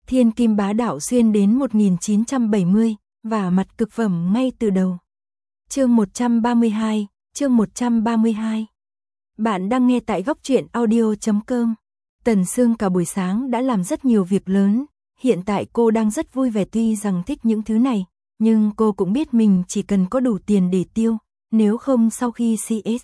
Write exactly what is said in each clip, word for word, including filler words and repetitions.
Thiên kim bá đạo xuyên đến một nghìn chín trăm bảy mươi, và mặt cực phẩm ngay từ đầu. Chương một trăm ba mươi hai, chương một trăm ba mươi hai. Bạn đang nghe tại góc truyện audio chấm com. Tần Sương cả buổi sáng đã làm rất nhiều việc lớn, hiện tại cô đang rất vui vẻ tuy rằng thích những thứ này, nhưng cô cũng biết mình chỉ cần có đủ tiền để tiêu, nếu không sau khi xê ét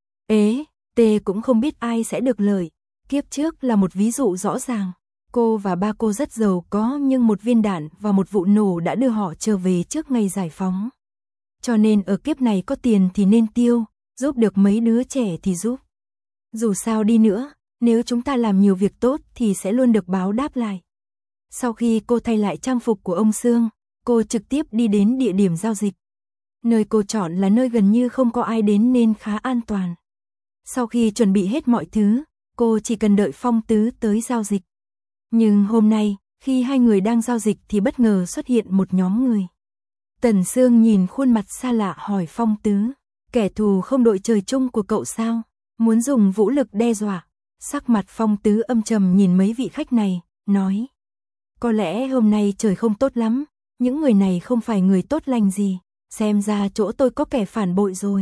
ế, T cũng không biết ai sẽ được lợi. Kiếp trước là một ví dụ rõ ràng. Cô và ba cô rất giàu có nhưng một viên đạn và một vụ nổ đã đưa họ trở về trước ngày giải phóng. Cho nên ở kiếp này có tiền thì nên tiêu, giúp được mấy đứa trẻ thì giúp. Dù sao đi nữa, nếu chúng ta làm nhiều việc tốt thì sẽ luôn được báo đáp lại. Sau khi cô thay lại trang phục của ông Sương, cô trực tiếp đi đến địa điểm giao dịch. Nơi cô chọn là nơi gần như không có ai đến nên khá an toàn. Sau khi chuẩn bị hết mọi thứ, cô chỉ cần đợi Phong Tứ tới giao dịch. Nhưng hôm nay, khi hai người đang giao dịch thì bất ngờ xuất hiện một nhóm người. Tần Sương nhìn khuôn mặt xa lạ hỏi Phong Tứ, kẻ thù không đội trời chung của cậu sao, muốn dùng vũ lực đe dọa. Sắc mặt Phong Tứ âm trầm nhìn mấy vị khách này, nói, có lẽ hôm nay trời không tốt lắm, những người này không phải người tốt lành gì, xem ra chỗ tôi có kẻ phản bội rồi.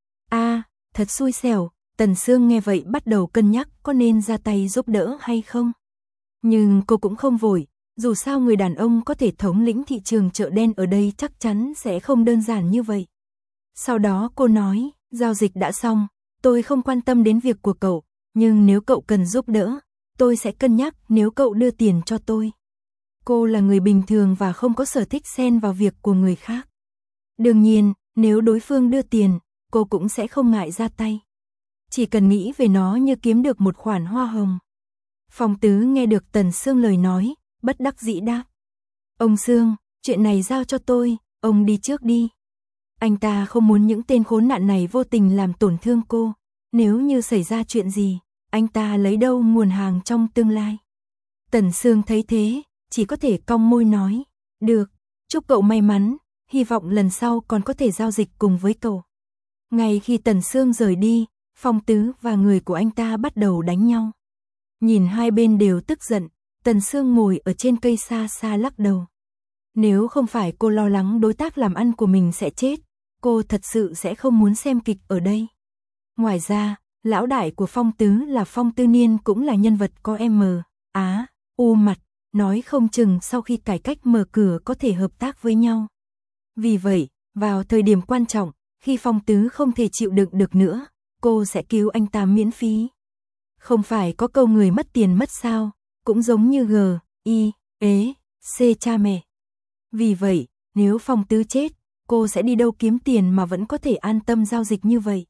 A, thật xui xẻo. Tần Sương nghe vậy bắt đầu cân nhắc có nên ra tay giúp đỡ hay không. Nhưng cô cũng không vội, dù sao người đàn ông có thể thống lĩnh thị trường chợ đen ở đây chắc chắn sẽ không đơn giản như vậy. Sau đó cô nói, giao dịch đã xong, tôi không quan tâm đến việc của cậu, nhưng nếu cậu cần giúp đỡ, tôi sẽ cân nhắc nếu cậu đưa tiền cho tôi. Cô là người bình thường và không có sở thích xen vào việc của người khác. Đương nhiên, nếu đối phương đưa tiền, cô cũng sẽ không ngại ra tay. Chỉ cần nghĩ về nó như kiếm được một khoản hoa hồng. Phong Tứ nghe được Tần Sương lời nói, bất đắc dĩ đáp. Ông Sương, chuyện này giao cho tôi, ông đi trước đi. Anh ta không muốn những tên khốn nạn này vô tình làm tổn thương cô. Nếu như xảy ra chuyện gì, anh ta lấy đâu nguồn hàng trong tương lai. Tần Sương thấy thế, chỉ có thể cong môi nói. Được, chúc cậu may mắn, hy vọng lần sau còn có thể giao dịch cùng với cậu. Ngay khi Tần Sương rời đi, Phong Tứ và người của anh ta bắt đầu đánh nhau. Nhìn hai bên đều tức giận, Tần Sương ngồi ở trên cây xa xa lắc đầu. Nếu không phải cô lo lắng đối tác làm ăn của mình sẽ chết, cô thật sự sẽ không muốn xem kịch ở đây. Ngoài ra, lão đại của Phong Tứ là Phong Tư Niên cũng là nhân vật có M, Á, U mặt, nói không chừng sau khi cải cách mở cửa có thể hợp tác với nhau. Vì vậy, vào thời điểm quan trọng, khi Phong Tứ không thể chịu đựng được nữa, cô sẽ cứu anh ta miễn phí. Không phải có câu người mất tiền mất sao, cũng giống như G, I, ế, C cha mẹ. Vì vậy, nếu Phong Tứ chết, cô sẽ đi đâu kiếm tiền mà vẫn có thể an tâm giao dịch như vậy.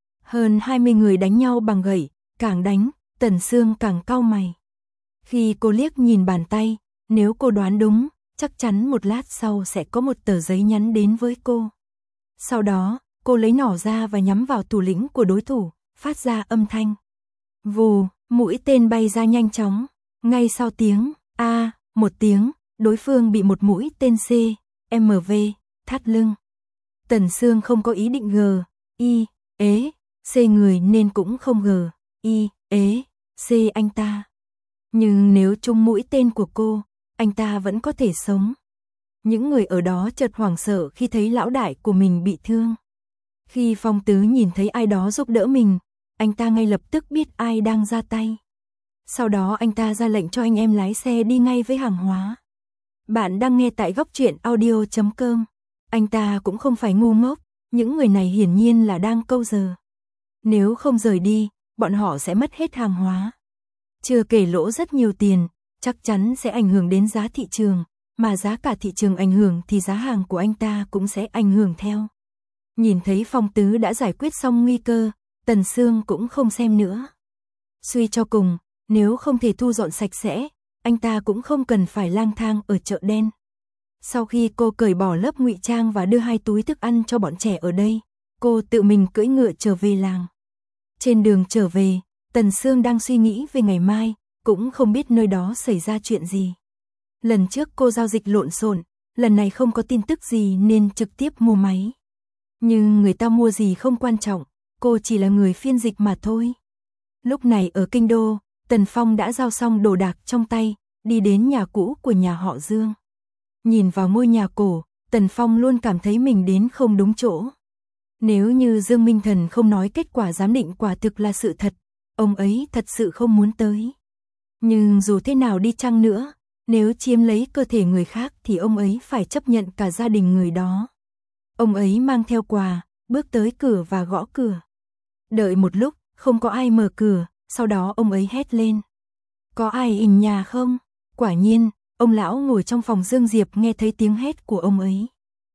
Hơn hai mươi người đánh nhau bằng gậy, càng đánh, Tần Sương càng cau mày. Khi cô liếc nhìn bàn tay, nếu cô đoán đúng, chắc chắn một lát sau sẽ có một tờ giấy nhắn đến với cô. Sau đó, cô lấy nỏ ra và nhắm vào thủ lĩnh của đối thủ, phát ra âm thanh. Vù, mũi tên bay ra nhanh chóng. Ngay sau tiếng A, một tiếng, đối phương bị một mũi tên C, M V, thắt lưng. Tần Sương không có ý định G, I, ế, C người nên cũng không G, I, ế, C anh ta. Nhưng nếu trúng mũi tên của cô, anh ta vẫn có thể sống. Những người ở đó chợt hoảng sợ khi thấy lão đại của mình bị thương. Khi Phong Tứ nhìn thấy ai đó giúp đỡ mình, anh ta ngay lập tức biết ai đang ra tay. Sau đó anh ta ra lệnh cho anh em lái xe đi ngay với hàng hóa. Bạn đang nghe tại góc truyện audio chấm com. Anh ta cũng không phải ngu ngốc, những người này hiển nhiên là đang câu giờ. Nếu không rời đi, bọn họ sẽ mất hết hàng hóa. Chưa kể lỗ rất nhiều tiền, chắc chắn sẽ ảnh hưởng đến giá thị trường, mà giá cả thị trường ảnh hưởng thì giá hàng của anh ta cũng sẽ ảnh hưởng theo. Nhìn thấy Phong Tứ đã giải quyết xong nguy cơ, Tần Sương cũng không xem nữa. Suy cho cùng, nếu không thể thu dọn sạch sẽ, anh ta cũng không cần phải lang thang ở chợ đen. Sau khi cô cởi bỏ lớp ngụy trang và đưa hai túi thức ăn cho bọn trẻ ở đây, cô tự mình cưỡi ngựa trở về làng. Trên đường trở về, Tần Sương đang suy nghĩ về ngày mai, cũng không biết nơi đó xảy ra chuyện gì. Lần trước cô giao dịch lộn xộn, lần này không có tin tức gì nên trực tiếp mua máy. Nhưng người ta mua gì không quan trọng, cô chỉ là người phiên dịch mà thôi. Lúc này ở Kinh Đô, Tần Phong đã giao xong đồ đạc trong tay, đi đến nhà cũ của nhà họ Dương. Nhìn vào ngôi nhà cổ, Tần Phong luôn cảm thấy mình đến không đúng chỗ. Nếu như Dương Minh Thần không nói kết quả giám định quả thực là sự thật, ông ấy thật sự không muốn tới. Nhưng dù thế nào đi chăng nữa, nếu chiếm lấy cơ thể người khác thì ông ấy phải chấp nhận cả gia đình người đó. Ông ấy mang theo quà, bước tới cửa và gõ cửa. Đợi một lúc, không có ai mở cửa, sau đó ông ấy hét lên. Có ai in nhà không? Quả nhiên, ông lão ngồi trong phòng Dương Diệp nghe thấy tiếng hét của ông ấy.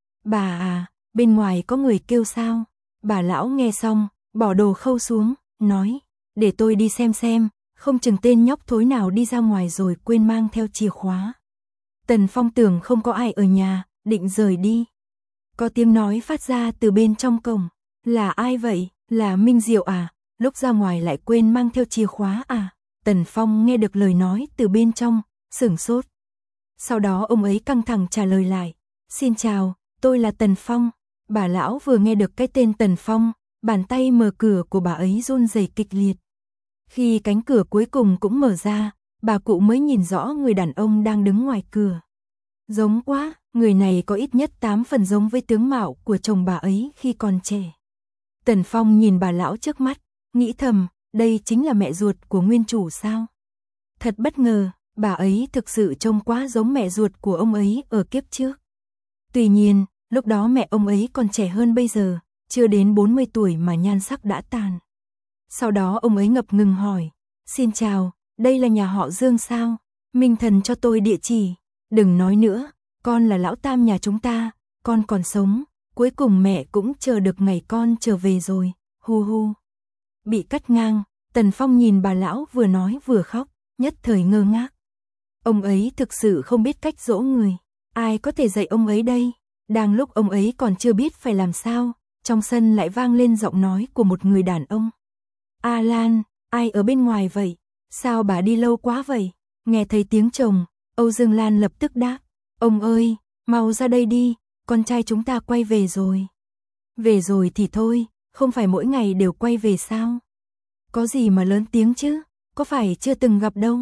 Bà à, bên ngoài có người kêu sao? Bà lão nghe xong, bỏ đồ khâu xuống, nói, để tôi đi xem xem, không chừng tên nhóc thối nào đi ra ngoài rồi quên mang theo chìa khóa. Tần Phong tưởng không có ai ở nhà, định rời đi. Có tiếng nói phát ra từ bên trong cổng. Là ai vậy? Là Minh Diệu à? Lúc ra ngoài lại quên mang theo chìa khóa à? Tần Phong nghe được lời nói từ bên trong, sửng sốt. Sau đó ông ấy căng thẳng trả lời lại. Xin chào, tôi là Tần Phong. Bà lão vừa nghe được cái tên Tần Phong, bàn tay mở cửa của bà ấy run rẩy kịch liệt. Khi cánh cửa cuối cùng cũng mở ra, bà cụ mới nhìn rõ người đàn ông đang đứng ngoài cửa. Giống quá, người này có ít nhất tám phần giống với tướng mạo của chồng bà ấy khi còn trẻ. Tần Phong nhìn bà lão trước mắt, nghĩ thầm, đây chính là mẹ ruột của nguyên chủ sao? Thật bất ngờ, bà ấy thực sự trông quá giống mẹ ruột của ông ấy ở kiếp trước. Tuy nhiên, lúc đó mẹ ông ấy còn trẻ hơn bây giờ, chưa đến bốn mươi tuổi mà nhan sắc đã tàn. Sau đó ông ấy ngập ngừng hỏi, xin chào, đây là nhà họ Dương sao? Minh Thần cho tôi địa chỉ. Đừng nói nữa, con là lão tam nhà chúng ta, con còn sống, cuối cùng mẹ cũng chờ được ngày con trở về rồi, hu hu. Bị cắt ngang, Tần Phong nhìn bà lão vừa nói vừa khóc, nhất thời ngơ ngác. Ông ấy thực sự không biết cách dỗ người, ai có thể dạy ông ấy đây? Đang lúc ông ấy còn chưa biết phải làm sao, trong sân lại vang lên giọng nói của một người đàn ông. A Lan, ai ở bên ngoài vậy? Sao bà đi lâu quá vậy? Nghe thấy tiếng chồng, Âu Dương Lan lập tức đáp, ông ơi, mau ra đây đi, con trai chúng ta quay về rồi. Về rồi thì thôi, không phải mỗi ngày đều quay về sao? Có gì mà lớn tiếng chứ, có phải chưa từng gặp đâu.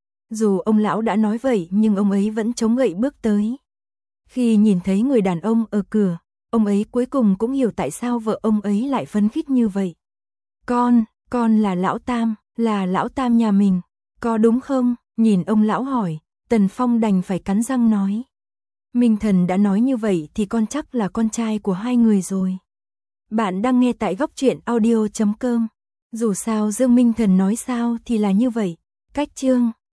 Dù ông lão đã nói vậy nhưng ông ấy vẫn chống gậy bước tới. Khi nhìn thấy người đàn ông ở cửa, ông ấy cuối cùng cũng hiểu tại sao vợ ông ấy lại phấn khích như vậy. Con, con là lão tam, là lão tam nhà mình, có đúng không? Nhìn ông lão hỏi, Tần Phong đành phải cắn răng nói. Minh Thần đã nói như vậy thì con chắc là con trai của hai người rồi. Bạn đang nghe tại góc truyện audio chấm com. Dù sao Dương Minh Thần nói sao thì là như vậy. Cách chương